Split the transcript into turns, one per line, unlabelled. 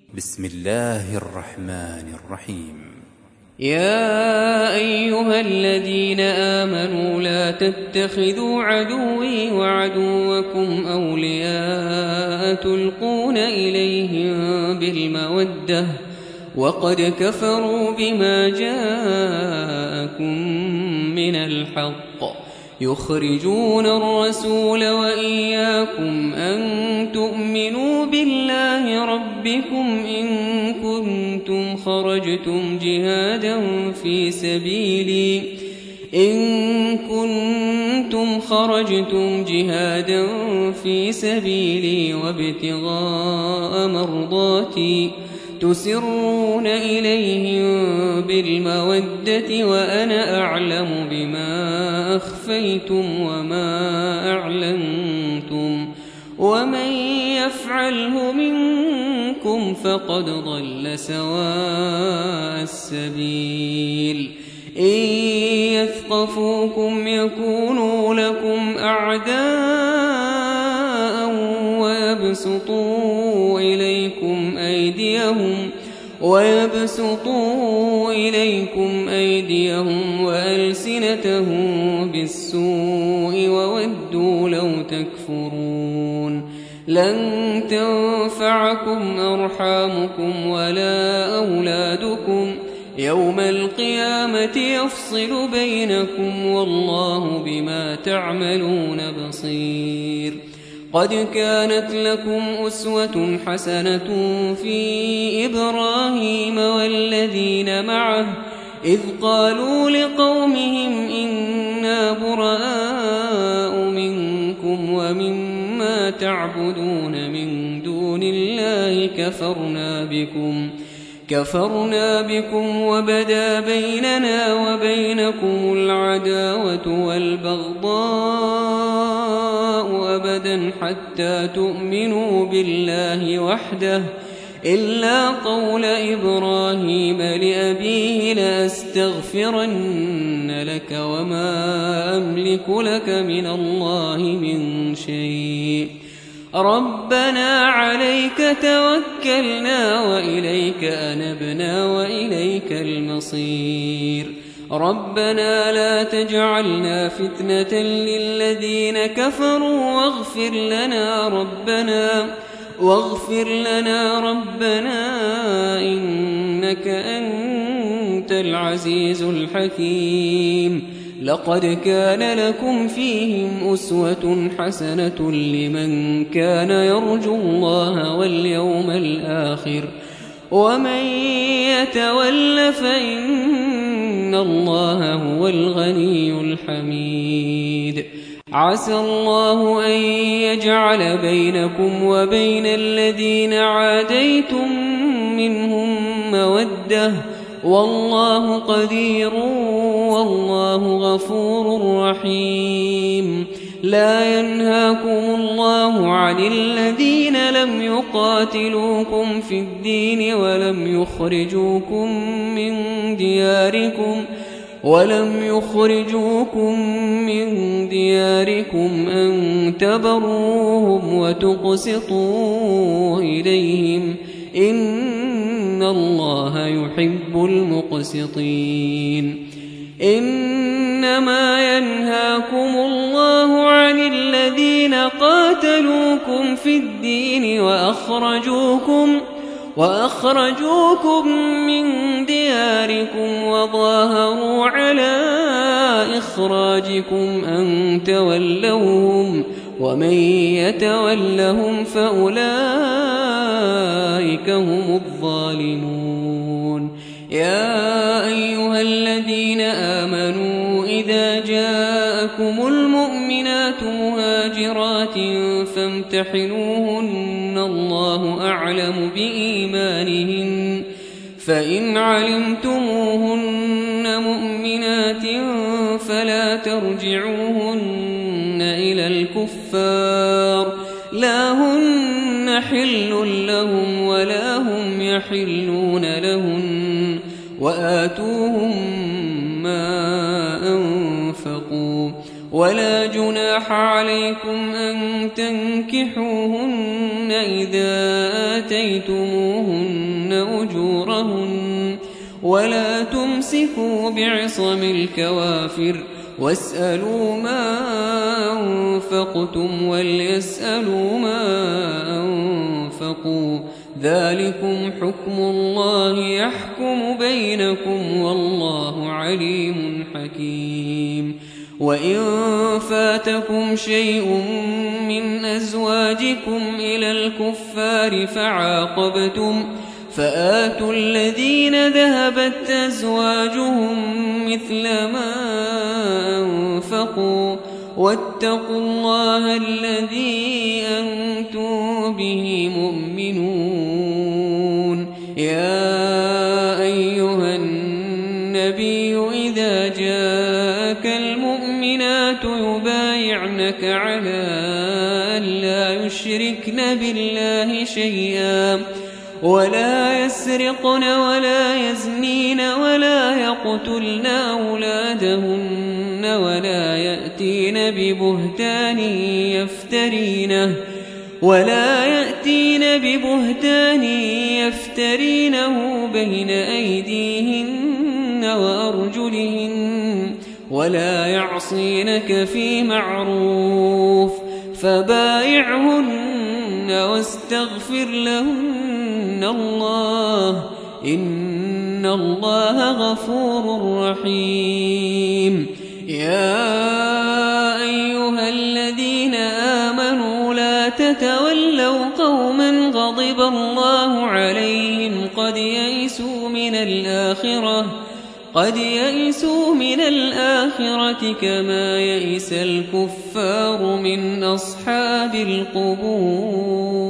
بسم الله الرحمن الرحيم.
يا أيها الذين آمنوا لا تتخذوا عدوي وعدوكم أولياء تلقون إليهم بالمودة وقد كفروا بما جاءكم من الحق يخرجون الرسول وإياكم أن تؤمنوا بالله ربكم إن كنتم خرجتم جهادا في سبيلي وابتغاء مرضاتي تسرون إليهم بالمودة وأنا أعلم بما أخفيتم وما أعلنتم ومن يفعله منكم فقد ضل سواء السبيل إن يثقفوكم يكونوا لكم أعداء ويبسطوا إليكم أيديهم وألسنتهم بالسوء وودوا لو تكفرون لن تنفعكم أرحامكم ولا أولادكم يوم القيامة يفصل بينكم والله بما تعملون بصير. قد كانت لكم أسوة حسنة في إبراهيم والذين معه إذ قالوا لقومهم إنا براء منكم ومما تعبدون من دون الله كفرنا بكم وبدا بيننا وبينكم العداوة والبغضاء أبدا حتى تؤمنوا بالله وحده إلا قول إبراهيم لأبيه لأستغفرن لك وما أملك لك من الله من شيء ربنا عليك توكلنا وإليك أنبنا وإليك المصير ربنا لا تجعلنا فتنة للذين كفروا واغفر لنا ربنا إنك أنت العزيز الحكيم. لقد كان لكم فيهم أسوة حسنة لمن كان يرجو الله واليوم الآخر ومن يتول فإن الله هو الغني الحميد. عسى الله أن يجعل بينكم وبين الذين عاديتم منهم مودة والله قدير والله غفور رحيم. لا ينهاكم الله عن الذين لم يقاتلوكم في الدين ولم يخرجوكم من دياركم أن تبروهم وتقسطوا إليهم إن الله يحب المقسطين. إنما ينهاكم الله عن الذين قاتلوكم في الدين وأخرجوكم من دياركم وظاهروا على إخراجكم أن تولوهم ومن يتولهم فأولئك هم الظالمون. يا أيها الذين آمنوا إذا جاءكم المؤمنات مهاجرات فامتحنوهن الله أعلم بإيمانهن فإن علمتموهن مؤمنات فلا ترجعوهن إلى الكفار لا هن حل لهم ولا هم يحلون لهن وآتوهم ما أنفقوا ولا جناح عليكم أن تنكحوهن إذا آتيتموهن أجورهن ولا تمسكوا بعصم الكوافر واسألوا ما أنفقتم وليسألوا ما أنفقوا ذلكم حكم الله يحكم بينكم والله عليم حكيم وإن فاتكم شيء من أزواجكم إلى الكفار فعاقبتم فآتوا الذين ذهبت أزواجهم مثل ما أنفقوا واتقوا الله الذي أنتم به مؤمنون يا أيها النبي إذا جاءك المؤمنات يبايعنك على أن لا يشركن بالله شيئا ولا يسرقن ولا يزنين ولا يقتلن أولادهن ولا يأتين ببهتان يفترينه بين أيديهن وأرجلهن ولا يعصينك في معروف فبايعهن واستغفر لهن الله إن الله غفور رحيم يا أيها الذين آمنوا لا تتولوا قوما غضب الله عليهم قد يئسوا من الآخرة كما يئس الكفار من أصحاب القبور.